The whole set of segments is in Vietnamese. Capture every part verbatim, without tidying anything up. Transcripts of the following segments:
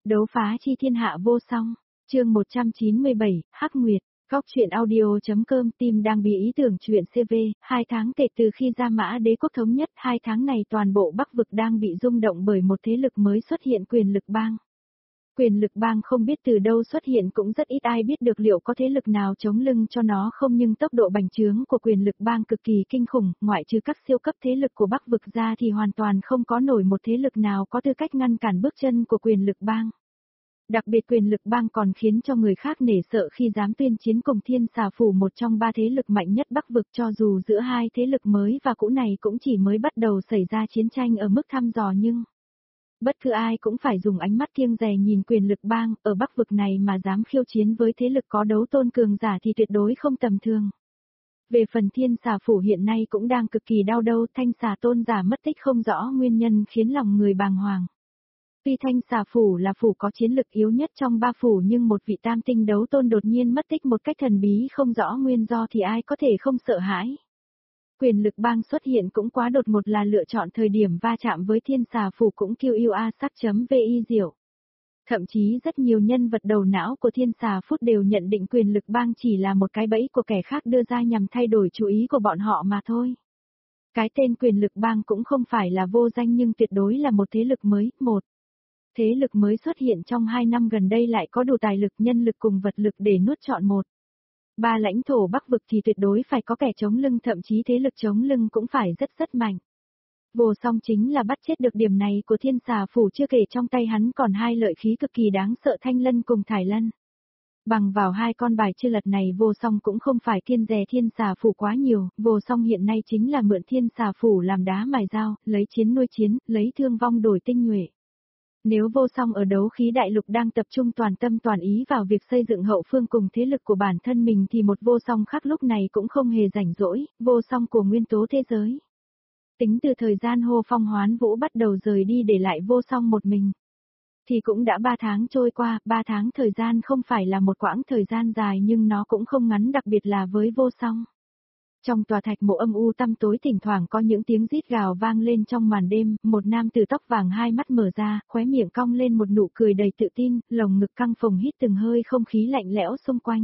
Đấu phá chi thiên hạ vô song, chương một trăm chín mươi bảy, Hắc Nguyệt, Góc truyện audio.com. Team đang bí ý tưởng chuyện xê vê, hai tháng kể từ khi Gia Mã Đế quốc thống nhất, hai tháng này toàn bộ Bắc vực đang bị rung động bởi một thế lực mới xuất hiện, Quyền Lực Bang. Quyền Lực Bang không biết từ đâu xuất hiện, cũng rất ít ai biết được liệu có thế lực nào chống lưng cho nó không, nhưng tốc độ bành trướng của Quyền Lực Bang cực kỳ kinh khủng, ngoại trừ các siêu cấp thế lực của Bắc vực ra thì hoàn toàn không có nổi một thế lực nào có tư cách ngăn cản bước chân của Quyền Lực Bang. Đặc biệt Quyền Lực Bang còn khiến cho người khác nể sợ khi dám tuyên chiến cùng Thiên Xà Phủ, một trong ba thế lực mạnh nhất Bắc vực, cho dù giữa hai thế lực mới và cũ này cũng chỉ mới bắt đầu xảy ra chiến tranh ở mức thăm dò, nhưng bất cứ ai cũng phải dùng ánh mắt kiêng dè nhìn Quyền Lực Bang, ở Bắc vực này mà dám khiêu chiến với thế lực có đấu tôn cường giả thì tuyệt đối không tầm thường. Về phần Thiên Xà Phủ hiện nay cũng đang cực kỳ đau đầu, Thanh Xà tôn giả mất tích không rõ nguyên nhân khiến lòng người bàng hoàng. Tuy Thanh Xà Phủ là phủ có chiến lực yếu nhất trong ba phủ, nhưng một vị tam tinh đấu tôn đột nhiên mất tích một cách thần bí không rõ nguyên do thì ai có thể không sợ hãi. Quyền Lực Bang xuất hiện cũng quá đột ngột, là lựa chọn thời điểm va chạm với Thiên Xà Phủ cũng kiêu yêu a sắc.vi diệu. Thậm chí rất nhiều nhân vật đầu não của Thiên Xà Phủ đều nhận định Quyền Lực Bang chỉ là một cái bẫy của kẻ khác đưa ra nhằm thay đổi chú ý của bọn họ mà thôi. Cái tên Quyền Lực Bang cũng không phải là vô danh, nhưng tuyệt đối là một thế lực mới, một thế lực mới xuất hiện trong hai năm gần đây lại có đủ tài lực, nhân lực cùng vật lực để nuốt trọn một ba lãnh thổ Bắc vực thì tuyệt đối phải có kẻ chống lưng, thậm chí thế lực chống lưng cũng phải rất rất mạnh. Vô Song chính là bắt chết được điểm này của Thiên Xà Phủ, chưa kể trong tay hắn còn hai lợi khí cực kỳ đáng sợ, Thanh Lân cùng Thải Lân. Bằng vào hai con bài chưa lật này, Vô Song cũng không phải kiêng dè Thiên Xà Phủ quá nhiều, Vô Song hiện nay chính là mượn Thiên Xà Phủ làm đá mài dao, lấy chiến nuôi chiến, lấy thương vong đổi tinh nhuệ. Nếu Vô Song ở Đấu Khí Đại Lục đang tập trung toàn tâm toàn ý vào việc xây dựng hậu phương cùng thế lực của bản thân mình thì một Vô Song khác lúc này cũng không hề rảnh rỗi, Vô Song của nguyên tố thế giới. Tính từ thời gian Hô Phong Hoán Vũ bắt đầu rời đi để lại Vô Song một mình, thì cũng đã ba tháng trôi qua. Ba tháng thời gian không phải là một quãng thời gian dài nhưng nó cũng không ngắn, đặc biệt là với Vô Song. Trong tòa thạch mộ âm u tăm tối, thỉnh thoảng có những tiếng rít gào vang lên trong màn đêm, một nam tử tóc vàng hai mắt mở ra, khóe miệng cong lên một nụ cười đầy tự tin, lồng ngực căng phồng hít từng hơi không khí lạnh lẽo xung quanh.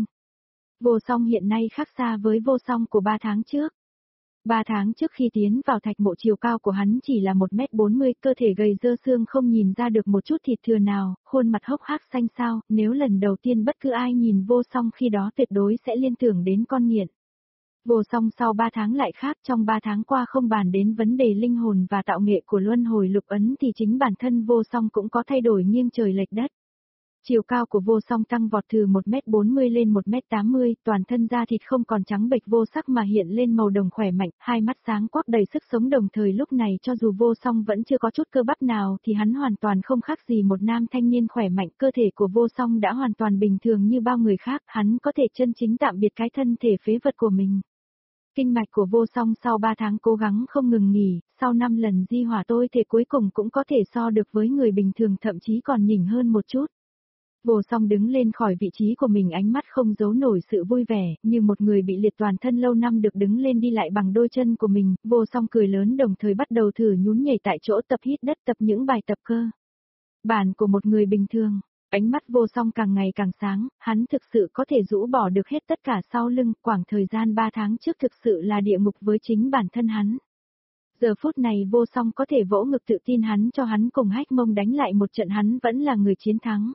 Vô Song hiện nay khác xa với Vô Song của ba tháng trước. Ba tháng trước khi tiến vào thạch mộ, chiều cao của hắn chỉ là một mét bốn mươi, cơ thể gầy dơ xương không nhìn ra được một chút thịt thừa nào, khuôn mặt hốc hác xanh xao, nếu lần đầu tiên bất cứ ai nhìn Vô Song khi đó tuyệt đối sẽ liên tưởng đến con nghiện. Vô Song sau ba tháng lại khác, trong ba tháng qua không bàn đến vấn đề linh hồn và tạo nghệ của luân hồi lục ấn thì chính bản thân Vô Song cũng có thay đổi nghiêng trời lệch đất. Chiều cao của Vô Song tăng vọt từ một mét bốn mươi lên một mét tám mươi, toàn thân da thịt không còn trắng bệch vô sắc mà hiện lên màu đồng khỏe mạnh, hai mắt sáng quắc đầy sức sống, đồng thời lúc này cho dù Vô Song vẫn chưa có chút cơ bắp nào thì hắn hoàn toàn không khác gì một nam thanh niên khỏe mạnh, cơ thể của Vô Song đã hoàn toàn bình thường như bao người khác, hắn có thể chân chính tạm biệt cái thân thể phế vật của mình. Kinh mạch của Vô Song sau ba tháng cố gắng không ngừng nghỉ, sau năm lần di hỏa tôi thể cuối cùng cũng có thể so được với người bình thường, thậm chí còn nhỉnh hơn một chút. Vô Song đứng lên khỏi vị trí của mình, ánh mắt không giấu nổi sự vui vẻ, như một người bị liệt toàn thân lâu năm được đứng lên đi lại bằng đôi chân của mình. Vô Song cười lớn, đồng thời bắt đầu thử nhún nhảy tại chỗ, tập hít đất, tập những bài tập cơ bản của một người bình thường. Ánh mắt Vô Song càng ngày càng sáng, hắn thực sự có thể rũ bỏ được hết tất cả sau lưng, khoảng thời gian ba tháng trước thực sự là địa ngục với chính bản thân hắn. Giờ phút này Vô Song có thể vỗ ngực tự tin, hắn cho hắn cùng Hách Mông đánh lại một trận, hắn vẫn là người chiến thắng.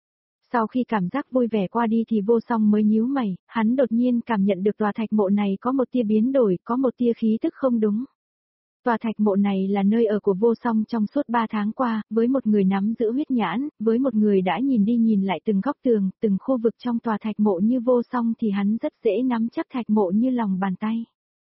Sau khi cảm giác vui vẻ qua đi thì Vô Song mới nhíu mày, hắn đột nhiên cảm nhận được tòa thạch mộ này có một tia biến đổi, có một tia khí tức không đúng. Tòa thạch mộ này là nơi ở của Vô Song trong suốt ba tháng qua, với một người nắm giữ huyết nhãn, với một người đã nhìn đi nhìn lại từng góc tường, từng khu vực trong tòa thạch mộ như Vô Song thì hắn rất dễ nắm chắc thạch mộ như lòng bàn tay.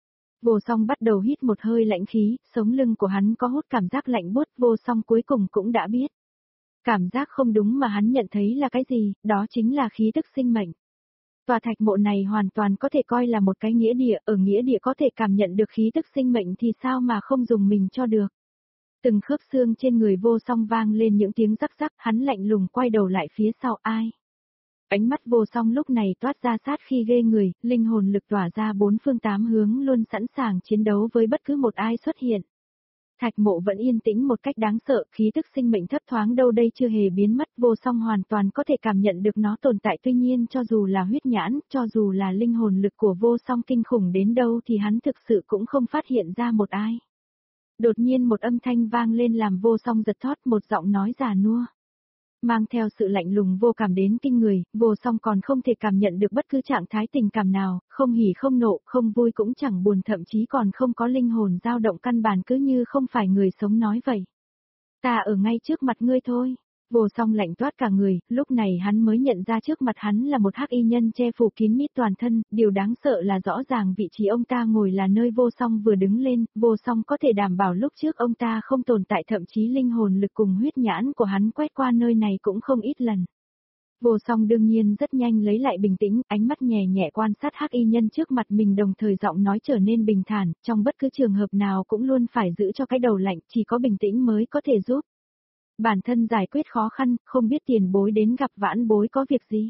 Vô Song bắt đầu hít một hơi lạnh khí, sống lưng của hắn có hút cảm giác lạnh buốt, Vô Song cuối cùng cũng đã biết. Cảm giác không đúng mà hắn nhận thấy là cái gì, đó chính là khí tức sinh mệnh. Tòa thạch mộ này hoàn toàn có thể coi là một cái nghĩa địa, ở nghĩa địa có thể cảm nhận được khí tức sinh mệnh thì sao mà không dùng mình cho được. Từng khớp xương trên người Vô Song vang lên những tiếng rắc rắc, hắn lạnh lùng quay đầu lại phía sau, ai. Ánh mắt Vô Song lúc này toát ra sát khi ghê người, linh hồn lực tỏa ra bốn phương tám hướng, luôn sẵn sàng chiến đấu với bất cứ một ai xuất hiện. Thạch Mộ vẫn yên tĩnh một cách đáng sợ, khí tức sinh mệnh thấp thoáng đâu đây chưa hề biến mất, Vô Song hoàn toàn có thể cảm nhận được nó tồn tại, tuy nhiên cho dù là huyết nhãn, cho dù là linh hồn lực của Vô Song kinh khủng đến đâu thì hắn thực sự cũng không phát hiện ra một ai. Đột nhiên một âm thanh vang lên làm Vô Song giật thót, một giọng nói già nua. Mang theo sự lạnh lùng vô cảm đến kinh người, Vô Song còn không thể cảm nhận được bất cứ trạng thái tình cảm nào, không hỉ không nộ, không vui cũng chẳng buồn, thậm chí còn không có linh hồn dao động, căn bản cứ như không phải người sống nói vậy. Ta ở ngay trước mặt ngươi thôi. Vô Song lạnh toát cả người, lúc này hắn mới nhận ra trước mặt hắn là một hắc y nhân che phủ kín mít toàn thân, điều đáng sợ là rõ ràng vị trí ông ta ngồi là nơi Vô Song vừa đứng lên, Vô Song có thể đảm bảo lúc trước ông ta không tồn tại, thậm chí linh hồn lực cùng huyết nhãn của hắn quét qua nơi này cũng không ít lần. Vô Song đương nhiên rất nhanh lấy lại bình tĩnh, ánh mắt nhẹ nhẹ quan sát hắc y nhân trước mặt mình, đồng thời giọng nói trở nên bình thản, trong bất cứ trường hợp nào cũng luôn phải giữ cho cái đầu lạnh, chỉ có bình tĩnh mới có thể giúp bản thân giải quyết khó khăn, không biết tiền bối đến gặp vãn bối có việc gì.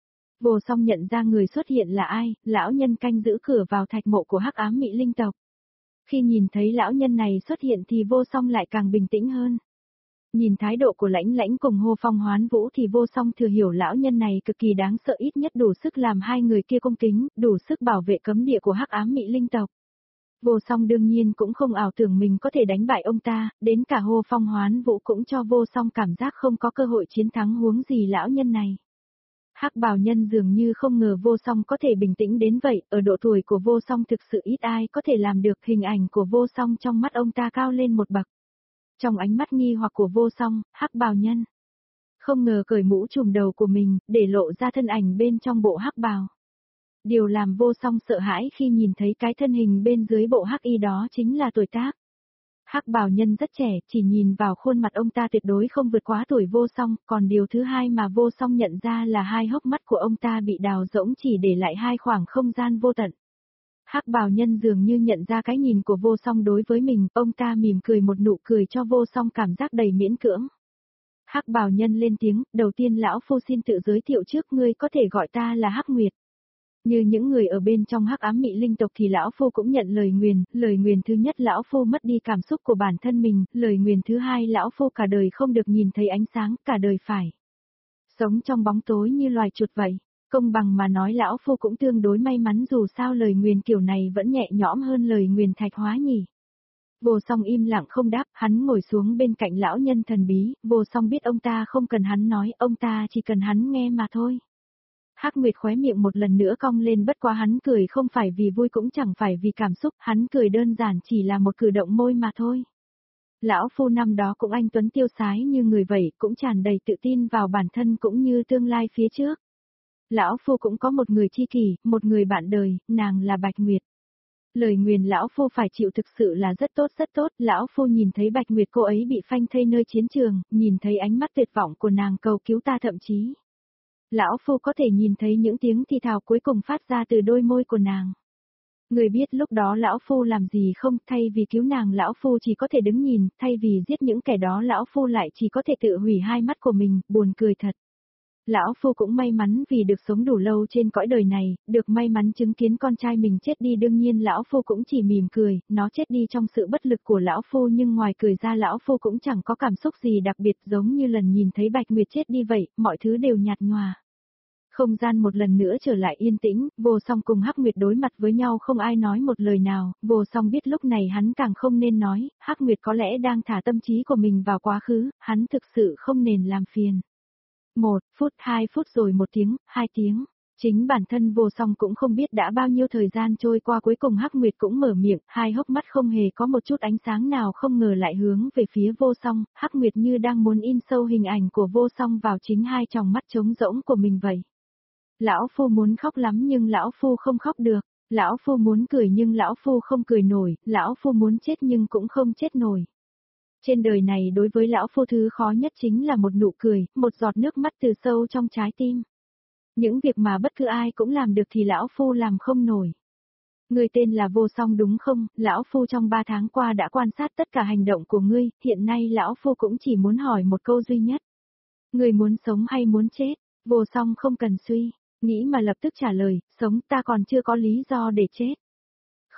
Vô Song nhận ra người xuất hiện là ai, lão nhân canh giữ cửa vào thạch mộ của hắc ám Mị Linh tộc. Khi nhìn thấy lão nhân này xuất hiện thì Vô Song lại càng bình tĩnh hơn. Nhìn thái độ của Lãnh Lãnh cùng Hô Phong Hoán Vũ thì Vô Song thừa hiểu lão nhân này cực kỳ đáng sợ, ít nhất đủ sức làm hai người kia cung kính, đủ sức bảo vệ cấm địa của hắc ám Mị Linh tộc. Vô Song đương nhiên cũng không ảo tưởng mình có thể đánh bại ông ta, đến cả Hô Phong Hoán Vũ cũng cho Vô Song cảm giác không có cơ hội chiến thắng, huống gì lão nhân này. Hắc bào nhân dường như không ngờ Vô Song có thể bình tĩnh đến vậy, ở độ tuổi của Vô Song thực sự ít ai có thể làm được, hình ảnh của Vô Song trong mắt ông ta cao lên một bậc. Trong ánh mắt nghi hoặc của Vô Song, hắc bào nhân không ngờ cởi mũ trùm đầu của mình, để lộ ra thân ảnh bên trong bộ hắc bào. Điều làm Vô Song sợ hãi khi nhìn thấy cái thân hình bên dưới bộ hắc y đó chính là tuổi tác. Hắc bào nhân rất trẻ, chỉ nhìn vào khuôn mặt ông ta tuyệt đối không vượt quá tuổi Vô Song, còn điều thứ hai mà Vô Song nhận ra là hai hốc mắt của ông ta bị đào rỗng, chỉ để lại hai khoảng không gian vô tận. Hắc bào nhân dường như nhận ra cái nhìn của Vô Song đối với mình, ông ta mỉm cười một nụ cười cho Vô Song cảm giác đầy miễn cưỡng. Hắc bào nhân lên tiếng, đầu tiên lão phu xin tự giới thiệu trước, ngươi có thể gọi ta là Hắc Nguyệt. Như những người ở bên trong hắc ám Mị Linh tộc thì lão phu cũng nhận lời nguyền, lời nguyền thứ nhất lão phu mất đi cảm xúc của bản thân mình, lời nguyền thứ hai lão phu cả đời không được nhìn thấy ánh sáng, cả đời phải sống trong bóng tối như loài chuột vậy. Công bằng mà nói lão phu cũng tương đối may mắn, dù sao lời nguyền kiểu này vẫn nhẹ nhõm hơn lời nguyền thạch hóa nhỉ. Vô Song im lặng không đáp, hắn ngồi xuống bên cạnh lão nhân thần bí, Vô Song biết ông ta không cần hắn nói, ông ta chỉ cần hắn nghe mà thôi. Hắc Nguyệt khóe miệng một lần nữa cong lên, bất quá hắn cười không phải vì vui cũng chẳng phải vì cảm xúc, hắn cười đơn giản chỉ là một cử động môi mà thôi. Lão phu năm đó cũng anh tuấn tiêu sái như người vậy, cũng tràn đầy tự tin vào bản thân cũng như tương lai phía trước. Lão phu cũng có một người tri kỷ, một người bạn đời, nàng là Bạch Nguyệt. Lời nguyền lão phu phải chịu thực sự là rất tốt rất tốt, lão phu nhìn thấy Bạch Nguyệt cô ấy bị phanh thây nơi chiến trường, nhìn thấy ánh mắt tuyệt vọng của nàng cầu cứu ta, thậm chí lão phu có thể nhìn thấy những tiếng thì thào cuối cùng phát ra từ đôi môi của nàng. Người biết lúc đó lão phu làm gì không, thay vì cứu nàng lão phu chỉ có thể đứng nhìn, thay vì giết những kẻ đó lão phu lại chỉ có thể tự hủy hai mắt của mình, buồn cười thật. Lão phu cũng may mắn vì được sống đủ lâu trên cõi đời này, được may mắn chứng kiến con trai mình chết đi, đương nhiên lão phu cũng chỉ mỉm cười, nó chết đi trong sự bất lực của lão phu, nhưng ngoài cười ra lão phu cũng chẳng có cảm xúc gì đặc biệt, giống như lần nhìn thấy Bạch Nguyệt chết đi vậy, mọi thứ đều nhạt nhòa. Không gian một lần nữa trở lại yên tĩnh, Vô Song cùng Hắc Nguyệt đối mặt với nhau, không ai nói một lời nào, Vô Song biết lúc này hắn càng không nên nói, Hắc Nguyệt có lẽ đang thả tâm trí của mình vào quá khứ, hắn thực sự không nên làm phiền. Một phút, hai phút rồi một tiếng, hai tiếng. Chính bản thân Vô Song cũng không biết đã bao nhiêu thời gian trôi qua, cuối cùng Hắc Nguyệt cũng mở miệng, hai hốc mắt không hề có một chút ánh sáng nào, không ngờ lại hướng về phía Vô Song, Hắc Nguyệt như đang muốn in sâu hình ảnh của Vô Song vào chính hai tròng mắt trống rỗng của mình vậy. Lão phu muốn khóc lắm nhưng lão phu không khóc được, lão phu muốn cười nhưng lão phu không cười nổi, lão phu muốn chết nhưng cũng không chết nổi. Trên đời này đối với lão phu thứ khó nhất chính là một nụ cười, một giọt nước mắt từ sâu trong trái tim. Những việc mà bất cứ ai cũng làm được thì lão phu làm không nổi. Ngươi tên là Vô Song đúng không? Lão phu trong ba tháng qua đã quan sát tất cả hành động của ngươi, hiện nay lão phu cũng chỉ muốn hỏi một câu duy nhất. Ngươi muốn sống hay muốn chết? Vô Song không cần suy nghĩ mà lập tức trả lời, sống, ta còn chưa có lý do để chết.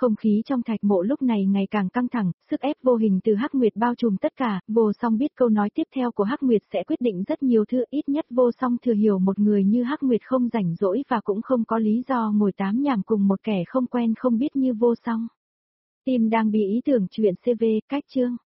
Không khí trong thạch mộ lúc này ngày càng căng thẳng, sức ép vô hình từ Hắc Nguyệt bao trùm tất cả, Vô Song biết câu nói tiếp theo của Hắc Nguyệt sẽ quyết định rất nhiều thứ, ít nhất Vô Song thừa hiểu một người như Hắc Nguyệt không rảnh rỗi và cũng không có lý do ngồi tám nhảm cùng một kẻ không quen không biết như Vô Song. Tim đang bị ý tưởng chuyện xê vê, cách chương.